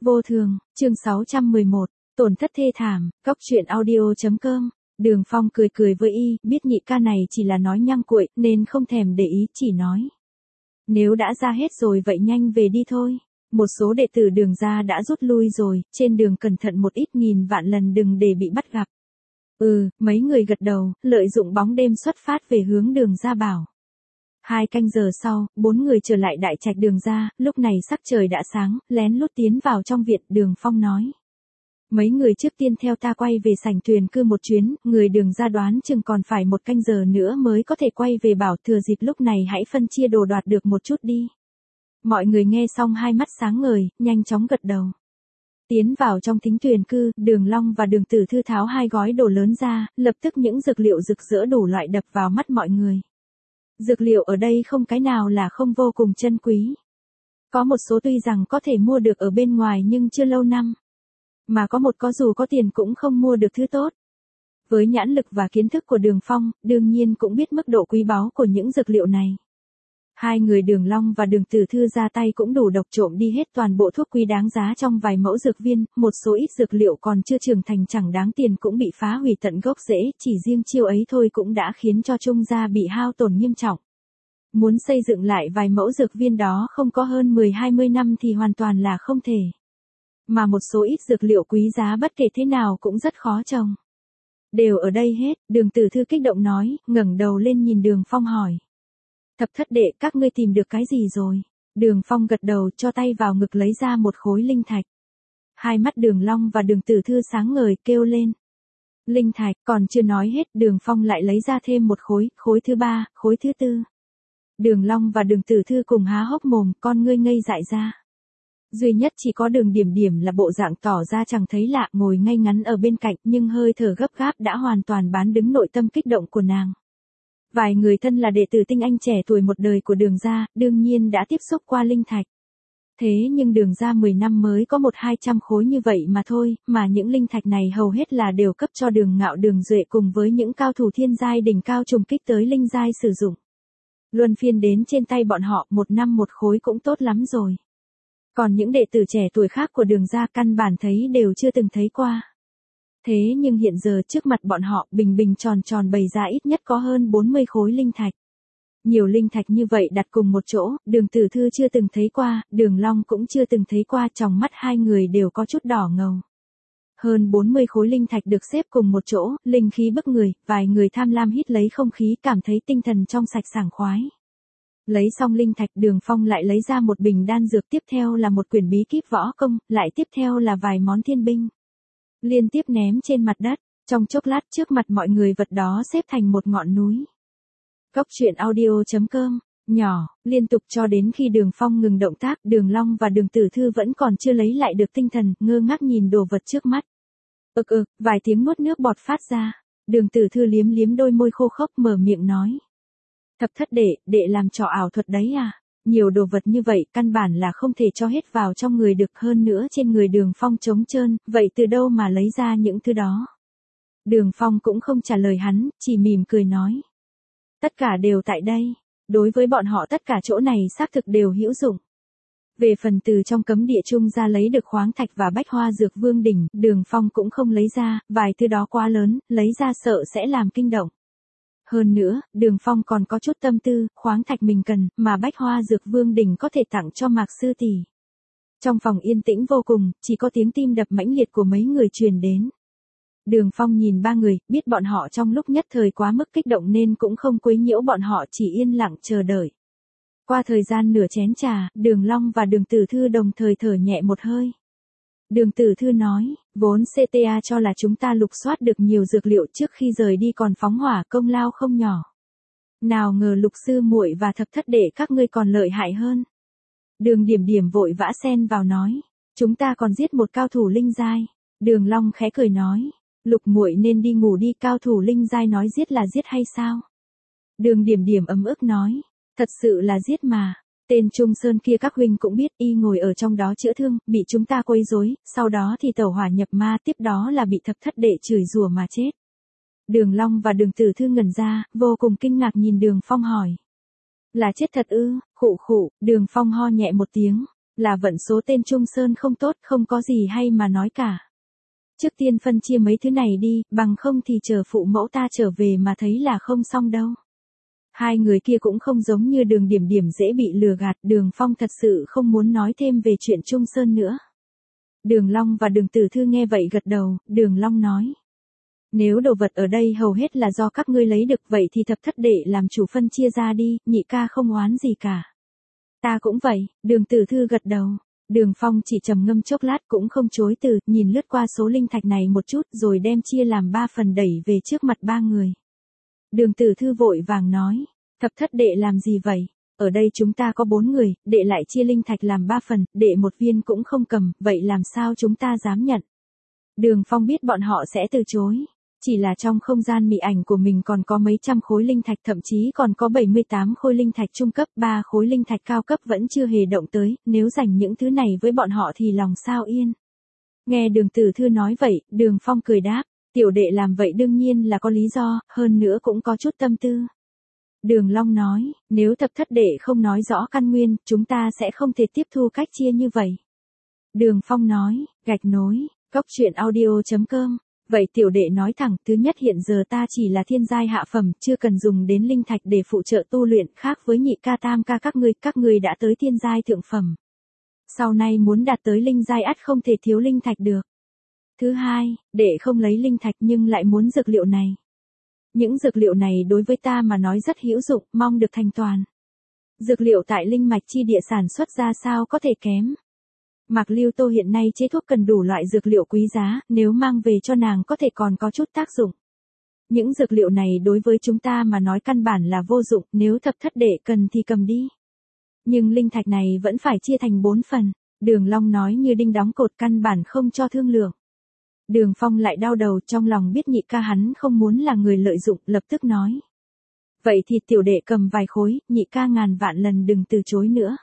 Vô thường, chương 611, tổn thất thê thảm, góc truyện audio.com. Đường Phong cười cười với y, biết nhị ca này chỉ là nói nhăng cuội, nên không thèm để ý, chỉ nói. Nếu đã ra hết rồi vậy nhanh về đi thôi. Một số đệ tử Đường gia đã rút lui rồi, trên đường cẩn thận một ít, nghìn vạn lần đừng để bị bắt gặp. Mấy người gật đầu, lợi dụng bóng đêm xuất phát về hướng Đường gia bảo. 2 canh giờ sau, 4 người trở lại đại trạch Đường gia, lúc này sắc trời đã sáng, lén lút tiến vào trong viện. Đường Phong nói. Mấy người trước tiên theo ta quay về sảnh thuyền cư một chuyến, người Đường gia đoán chừng còn phải 1 canh giờ nữa mới có thể quay về, bảo thừa dịp lúc này hãy phân chia đồ đoạt được một chút đi. Mọi người nghe xong hai mắt sáng ngời, nhanh chóng gật đầu. Tiến vào trong thính thuyền cư, Đường Long và Đường Tử Thư tháo 2 gói đồ lớn ra, lập tức những dược liệu rực rỡ đủ loại đập vào mắt mọi người. Dược liệu ở đây không cái nào là không vô cùng chân quý. Có một số tuy rằng có thể mua được ở bên ngoài nhưng chưa lâu năm. Mà có một có dù có tiền cũng không mua được thứ tốt. Với nhãn lực và kiến thức của Đường Phong, đương nhiên cũng biết mức độ quý báu của những dược liệu này. 2 người Đường Long và Đường Tử Thư ra tay cũng đủ độc trộm đi hết toàn bộ thuốc quý đáng giá trong vài mẫu dược viên, một số ít dược liệu còn chưa trưởng thành chẳng đáng tiền cũng bị phá hủy tận gốc rễ, chỉ riêng chiêu ấy thôi cũng đã khiến cho Trung gia bị hao tổn nghiêm trọng. Muốn xây dựng lại vài mẫu dược viên đó không có hơn 10-20 năm thì hoàn toàn là không thể. Mà một số ít dược liệu quý giá bất kể thế nào cũng rất khó trồng. Đều ở đây hết, Đường Tử Thư kích động nói, ngẩng đầu lên nhìn Đường Phong hỏi. Thập thất đệ, các ngươi tìm được cái gì rồi? Đường Phong gật đầu, cho tay vào ngực lấy ra một khối linh thạch. Hai mắt Đường Long và Đường Tử Thư sáng ngời, kêu lên. Linh thạch, còn chưa nói hết, Đường Phong lại lấy ra thêm một khối, khối thứ 3, khối thứ 4. Đường Long và Đường Tử Thư cùng há hốc mồm, con ngươi ngây dại ra. Duy nhất chỉ có Đường Điểm Điểm là bộ dạng tỏ ra chẳng thấy lạ, ngồi ngay ngắn ở bên cạnh, nhưng hơi thở gấp gáp đã hoàn toàn bán đứng nội tâm kích động của nàng. Vài người thân là đệ tử tinh anh trẻ tuổi một đời của Đường gia, đương nhiên đã tiếp xúc qua linh thạch. Thế nhưng Đường gia 10 năm mới có 100-200 khối như vậy mà thôi, mà những linh thạch này hầu hết là đều cấp cho Đường Ngạo, Đường Duệ cùng với những cao thủ thiên giai đỉnh cao trùng kích tới linh giai sử dụng. Luân phiên đến trên tay bọn họ, 1 năm 1 khối cũng tốt lắm rồi. Còn những đệ tử trẻ tuổi khác của Đường gia căn bản thấy đều chưa từng thấy qua. Thế nhưng hiện giờ trước mặt bọn họ bình bình tròn tròn bày ra ít nhất có hơn 40 khối linh thạch. Nhiều linh thạch như vậy đặt cùng một chỗ, Đường Tử Thư chưa từng thấy qua, Đường Long cũng chưa từng thấy qua, trong mắt hai người đều có chút đỏ ngầu. Hơn 40 khối linh thạch được xếp cùng một chỗ, linh khí bức người, vài người tham lam hít lấy không khí cảm thấy tinh thần trong sạch sảng khoái. Lấy xong linh thạch, Đường Phong lại lấy ra một bình đan dược, tiếp theo là một quyển bí kíp võ công, lại tiếp theo là vài món thiên binh. Liên tiếp ném trên mặt đất, trong chốc lát trước mặt mọi người vật đó xếp thành một ngọn núi. Góc truyện audio.com, nhỏ, liên tục cho đến khi Đường Phong ngừng động tác, Đường Long và Đường Tử Thư vẫn còn chưa lấy lại được tinh thần, ngơ ngác nhìn đồ vật trước mắt. Vài tiếng nuốt nước bọt phát ra, Đường Tử Thư liếm liếm đôi môi khô khốc mở miệng nói. Thập thất đệ làm trò ảo thuật đấy à? Nhiều đồ vật như vậy căn bản là không thể cho hết vào trong người được, hơn nữa trên người Đường Phong trống trơn, vậy từ đâu mà lấy ra những thứ đó? Đường Phong cũng không trả lời hắn, chỉ mỉm cười nói. Tất cả đều tại đây, đối với bọn họ tất cả chỗ này xác thực đều hữu dụng. Về phần từ trong cấm địa Trung ra lấy được khoáng thạch và bách hoa dược vương đỉnh, Đường Phong cũng không lấy ra, vài thứ đó quá lớn, lấy ra sợ sẽ làm kinh động. Hơn nữa, Đường Phong còn có chút tâm tư, khoáng thạch mình cần, mà bách hoa dược vương đỉnh có thể tặng cho Mạc sư tỷ. Trong phòng yên tĩnh vô cùng, chỉ có tiếng tim đập mãnh liệt của mấy người truyền đến. Đường Phong nhìn 3 người, biết bọn họ trong lúc nhất thời quá mức kích động nên cũng không quấy nhiễu bọn họ, chỉ yên lặng chờ đợi. Qua thời gian nửa chén trà, Đường Long và Đường Tử Thư đồng thời thở nhẹ một hơi. Đường Tử Thư nói, vốn CTA cho là chúng ta lục soát được nhiều dược liệu trước khi rời đi còn phóng hỏa, công lao không nhỏ. Nào ngờ Lục sư muội và thập thất đệ các ngươi còn lợi hại hơn. Đường Điểm Điểm vội vã xen vào nói, chúng ta còn giết một cao thủ linh giai. Đường Long khẽ cười nói, Lục muội nên đi ngủ đi, cao thủ linh giai nói giết là giết hay sao? Đường Điểm Điểm ấm ức nói, thật sự là giết mà. Tên Trung Sơn kia các huynh cũng biết, y ngồi ở trong đó chữa thương, bị chúng ta quấy rối, sau đó thì tẩu hỏa nhập ma, tiếp đó là bị thập thất đệ chửi rủa mà chết. Đường Long và Đường Tử Thư ngẩn ra, vô cùng kinh ngạc nhìn Đường Phong hỏi. Là chết thật ư? Khụ khụ, Đường Phong ho nhẹ một tiếng. Là vận số tên Trung Sơn không tốt, không có gì hay mà nói cả. Trước tiên phân chia mấy thứ này đi, bằng không thì chờ phụ mẫu ta trở về mà thấy là không xong đâu. Hai người kia cũng không giống như Đường Điểm Điểm dễ bị lừa gạt, Đường Phong thật sự không muốn nói thêm về chuyện Trung Sơn nữa. Đường Long và Đường Tử Thư nghe vậy gật đầu, Đường Long nói. Nếu đồ vật ở đây hầu hết là do các ngươi lấy được vậy thì thập thất đệ làm chủ phân chia ra đi, nhị ca không oán gì cả. Ta cũng vậy, Đường Tử Thư gật đầu. Đường Phong chỉ trầm ngâm chốc lát cũng không chối từ, nhìn lướt qua số linh thạch này một chút rồi đem chia làm 3 phần đẩy về trước mặt 3 người. Đường Tử Thư vội vàng nói, thập thất đệ làm gì vậy? Ở đây chúng ta có 4 người, đệ lại chia linh thạch làm 3 phần, đệ một viên cũng không cầm, vậy làm sao chúng ta dám nhận? Đường Phong biết bọn họ sẽ từ chối. Chỉ là trong không gian mị ảnh của mình còn có mấy trăm khối linh thạch, thậm chí còn có 78 khối linh thạch trung cấp, 3 khối linh thạch cao cấp vẫn chưa hề động tới, nếu dành những thứ này với bọn họ thì lòng sao yên. Nghe Đường Tử Thư nói vậy, Đường Phong cười đáp, tiểu đệ làm vậy đương nhiên là có lý do, hơn nữa cũng có chút tâm tư. Đường Long nói, nếu thập thất đệ không nói rõ căn nguyên, chúng ta sẽ không thể tiếp thu cách chia như vậy. Đường Phong nói, gạch nối, goctruyện.audio.com. Vậy tiểu đệ nói thẳng, thứ nhất hiện giờ ta chỉ là thiên giai hạ phẩm, chưa cần dùng đến linh thạch để phụ trợ tu luyện, khác với nhị ca tam ca các ngươi đã tới thiên giai thượng phẩm. Sau này muốn đạt tới linh giai ắt không thể thiếu linh thạch được. Thứ hai, đệ không lấy linh thạch nhưng lại muốn dược liệu này. Những dược liệu này đối với ta mà nói rất hữu dụng, mong được thành toàn. Dược liệu tại linh mạch chi địa sản xuất ra sao có thể kém. Mạc Lưu Tô hiện nay chế thuốc cần đủ loại dược liệu quý giá, nếu mang về cho nàng có thể còn có chút tác dụng. Những dược liệu này đối với chúng ta mà nói căn bản là vô dụng, nếu thập thất đệ cần thì cầm đi. Nhưng linh thạch này vẫn phải chia thành 4 phần, Đường Long nói như đinh đóng cột, căn bản không cho thương lượng. Đường Phong lại đau đầu, trong lòng biết nhị ca hắn không muốn là người lợi dụng, lập tức nói. Vậy thì tiểu đệ cầm vài khối, nhị ca ngàn vạn lần đừng từ chối nữa.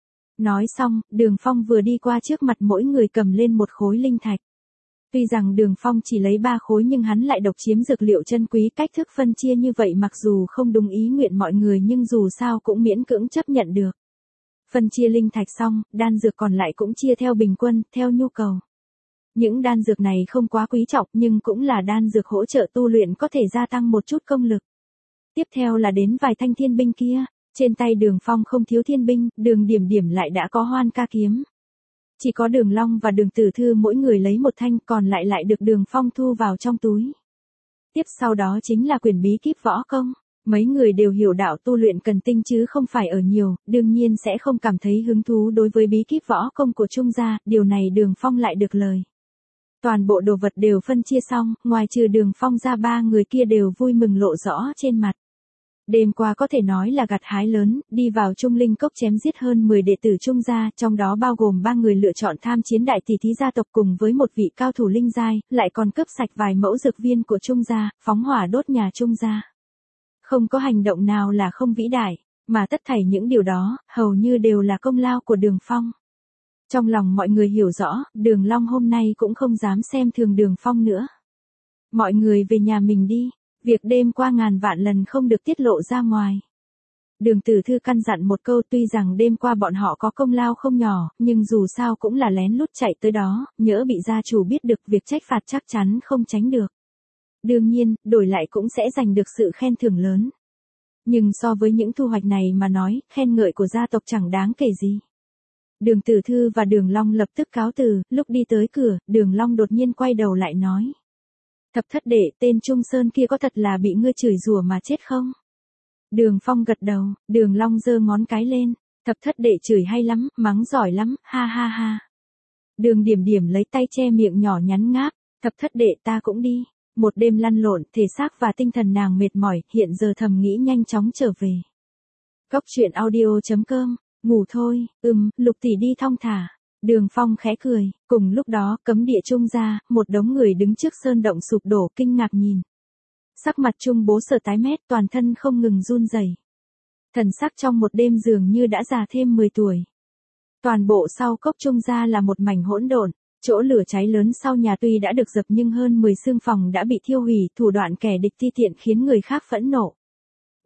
Nói xong, Đường Phong vừa đi qua trước mặt mỗi người cầm lên một khối linh thạch. Tuy rằng Đường Phong chỉ lấy 3 khối nhưng hắn lại độc chiếm dược liệu chân quý, cách thức phân chia như vậy mặc dù không đúng ý nguyện mọi người nhưng dù sao cũng miễn cưỡng chấp nhận được. Phân chia linh thạch xong, đan dược còn lại cũng chia theo bình quân, theo nhu cầu. Những đan dược này không quá quý trọng nhưng cũng là đan dược hỗ trợ tu luyện có thể gia tăng một chút công lực. Tiếp theo là đến vài thanh thiên binh kia. Trên tay Đường Phong không thiếu thiên binh, Đường Điểm Điểm lại đã có hoan ca kiếm. Chỉ có Đường Long và Đường Tử Thư mỗi người lấy một thanh, còn lại được Đường Phong thu vào trong túi. Tiếp sau đó chính là quyển bí kíp võ công. Mấy người đều hiểu đạo tu luyện cần tinh chứ không phải ở nhiều, đương nhiên sẽ không cảm thấy hứng thú đối với bí kíp võ công của Trung gia, điều này Đường Phong lại được lời. Toàn bộ đồ vật đều phân chia xong, ngoài trừ Đường Phong ra 3 người kia đều vui mừng lộ rõ trên mặt. Đêm qua có thể nói là gặt hái lớn, đi vào Trung Linh Cốc chém giết hơn 10 đệ tử Trung gia, trong đó bao gồm 3 người lựa chọn tham chiến đại tỷ thí gia tộc cùng với một vị cao thủ linh giai, lại còn cướp sạch vài mẫu dược viên của Trung gia, phóng hỏa đốt nhà Trung gia. Không có hành động nào là không vĩ đại, mà tất thảy những điều đó, hầu như đều là công lao của Đường Phong. Trong lòng mọi người hiểu rõ, Đường Long hôm nay cũng không dám xem thường Đường Phong nữa. Mọi người về nhà mình đi. Việc đêm qua ngàn vạn lần không được tiết lộ ra ngoài. Đường Tử Thư căn dặn một câu, tuy rằng đêm qua bọn họ có công lao không nhỏ, nhưng dù sao cũng là lén lút chạy tới đó, nhỡ bị gia chủ biết được việc trách phạt chắc chắn không tránh được. Đương nhiên, đổi lại cũng sẽ giành được sự khen thưởng lớn. Nhưng so với những thu hoạch này mà nói, khen ngợi của gia tộc chẳng đáng kể gì. Đường Tử Thư và Đường Long lập tức cáo từ, lúc đi tới cửa, Đường Long đột nhiên quay đầu lại nói. Thập thất đệ, tên Trung Sơn kia có thật là bị ngươi chửi rủa mà chết không? Đường Phong gật đầu, Đường Long giơ ngón cái lên, thập thất đệ chửi hay lắm, mắng giỏi lắm, ha ha ha. Đường Điểm Điểm lấy tay che miệng nhỏ nhắn ngáp, thập thất đệ ta cũng đi. Một đêm lăn lộn, thể xác và tinh thần nàng mệt mỏi, hiện giờ thầm nghĩ nhanh chóng trở về. Goctruyện.audio.com, ngủ thôi, Lục tỷ đi thong thả. Đường Phong khẽ cười, cùng lúc đó cấm địa Trung gia, một đống người đứng trước sơn động sụp đổ kinh ngạc nhìn. Sắc mặt Trung bố Sở tái mét, toàn thân không ngừng run rẩy. Thần sắc trong một đêm dường như đã già thêm 10 tuổi. Toàn bộ sau cốc Trung gia là một mảnh hỗn độn, chỗ lửa cháy lớn sau nhà tuy đã được dập nhưng hơn 10 xương phòng đã bị thiêu hủy, thủ đoạn kẻ địch ti tiện khiến người khác phẫn nộ.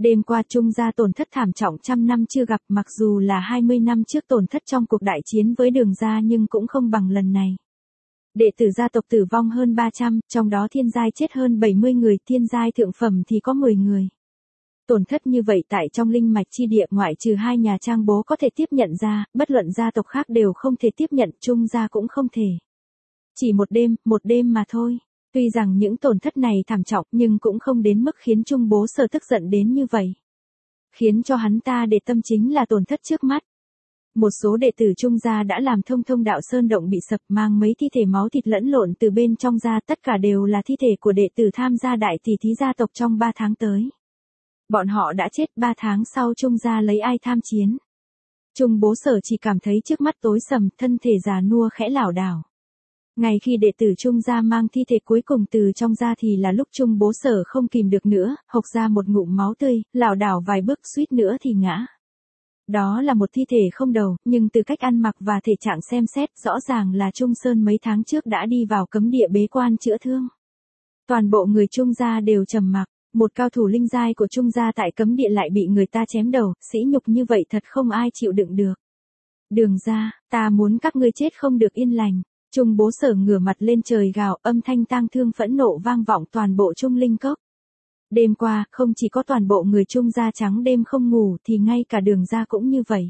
Đêm qua Trung gia tổn thất thảm trọng trăm năm chưa gặp, mặc dù là 20 năm trước tổn thất trong cuộc đại chiến với Đường gia nhưng cũng không bằng lần này. Đệ tử gia tộc tử vong hơn 300, trong đó thiên giai chết hơn 70 người, thiên giai thượng phẩm thì có 10 người. Tổn thất như vậy tại trong linh mạch chi địa ngoại trừ hai nhà Trang bố có thể tiếp nhận ra, bất luận gia tộc khác đều không thể tiếp nhận, Trung gia cũng không thể. Chỉ một đêm mà thôi. Tuy rằng những tổn thất này thảm trọng nhưng cũng không đến mức khiến Trung bố Sở tức giận đến như vậy. Khiến cho hắn ta để tâm chính là tổn thất trước mắt. Một số đệ tử Trung gia đã làm thông đạo sơn động bị sập, mang mấy thi thể máu thịt lẫn lộn từ bên trong ra, tất cả đều là thi thể của đệ tử tham gia đại tỷ thí gia tộc trong 3 tháng tới. Bọn họ đã chết 3 tháng sau Trung gia lấy ai tham chiến. Trung bố Sở chỉ cảm thấy trước mắt tối sầm, thân thể già nua khẽ lảo đảo. Ngay khi đệ tử Trung gia mang thi thể cuối cùng từ trong ra thì là lúc Trung bố Sở không kìm được nữa, hộc ra một ngụm máu tươi, lảo đảo vài bước suýt nữa thì ngã. Đó là một thi thể không đầu, nhưng từ cách ăn mặc và thể trạng xem xét rõ ràng là Trung Sơn mấy tháng trước đã đi vào cấm địa bế quan chữa thương. Toàn bộ người Trung gia đều trầm mặc, một cao thủ linh giai của Trung gia tại cấm địa lại bị người ta chém đầu, sỉ nhục như vậy thật không ai chịu đựng được. Đường gia, ta muốn các ngươi chết không được yên lành. Trung bố Sở ngửa mặt lên trời gào, âm thanh tang thương phẫn nộ vang vọng toàn bộ Trung Linh Cốc. Đêm qua, không chỉ có toàn bộ người Trung gia trắng đêm không ngủ thì ngay cả Đường gia cũng như vậy.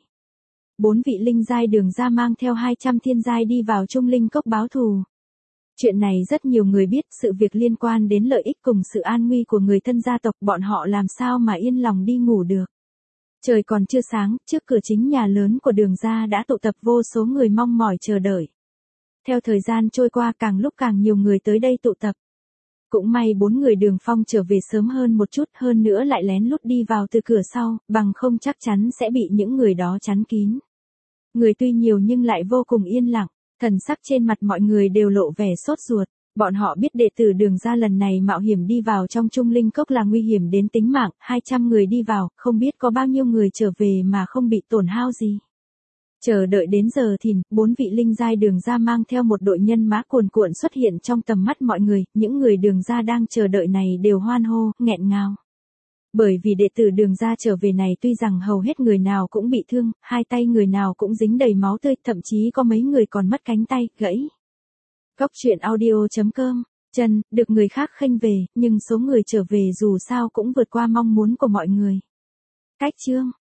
4 vị linh giai Đường gia mang theo 200 thiên giai đi vào Trung Linh Cốc báo thù. Chuyện này rất nhiều người biết, sự việc liên quan đến lợi ích cùng sự an nguy của người thân gia tộc, bọn họ làm sao mà yên lòng đi ngủ được. Trời còn chưa sáng, trước cửa chính nhà lớn của Đường gia đã tụ tập vô số người mong mỏi chờ đợi. Theo thời gian trôi qua càng lúc càng nhiều người tới đây tụ tập. Cũng may 4 người Đường Phong trở về sớm hơn một chút, hơn nữa lại lén lút đi vào từ cửa sau, bằng không chắc chắn sẽ bị những người đó chắn kín. Người tuy nhiều nhưng lại vô cùng yên lặng, thần sắc trên mặt mọi người đều lộ vẻ sốt ruột. Bọn họ biết đệ tử Đường gia lần này mạo hiểm đi vào trong Trung Linh Cốc là nguy hiểm đến tính mạng, 200 người đi vào, không biết có bao nhiêu người trở về mà không bị tổn hao gì. Chờ đợi đến giờ thìn, 4 vị linh giai Đường gia mang theo một đội nhân mã cuồn cuộn xuất hiện trong tầm mắt mọi người, những người Đường gia đang chờ đợi này đều hoan hô, nghẹn ngào. Bởi vì đệ tử Đường gia trở về này tuy rằng hầu hết người nào cũng bị thương, hai tay người nào cũng dính đầy máu tươi, thậm chí có mấy người còn mất cánh tay, gãy. Góc truyện audio.com, chân, được người khác khênh về, nhưng số người trở về dù sao cũng vượt qua mong muốn của mọi người. Cách chương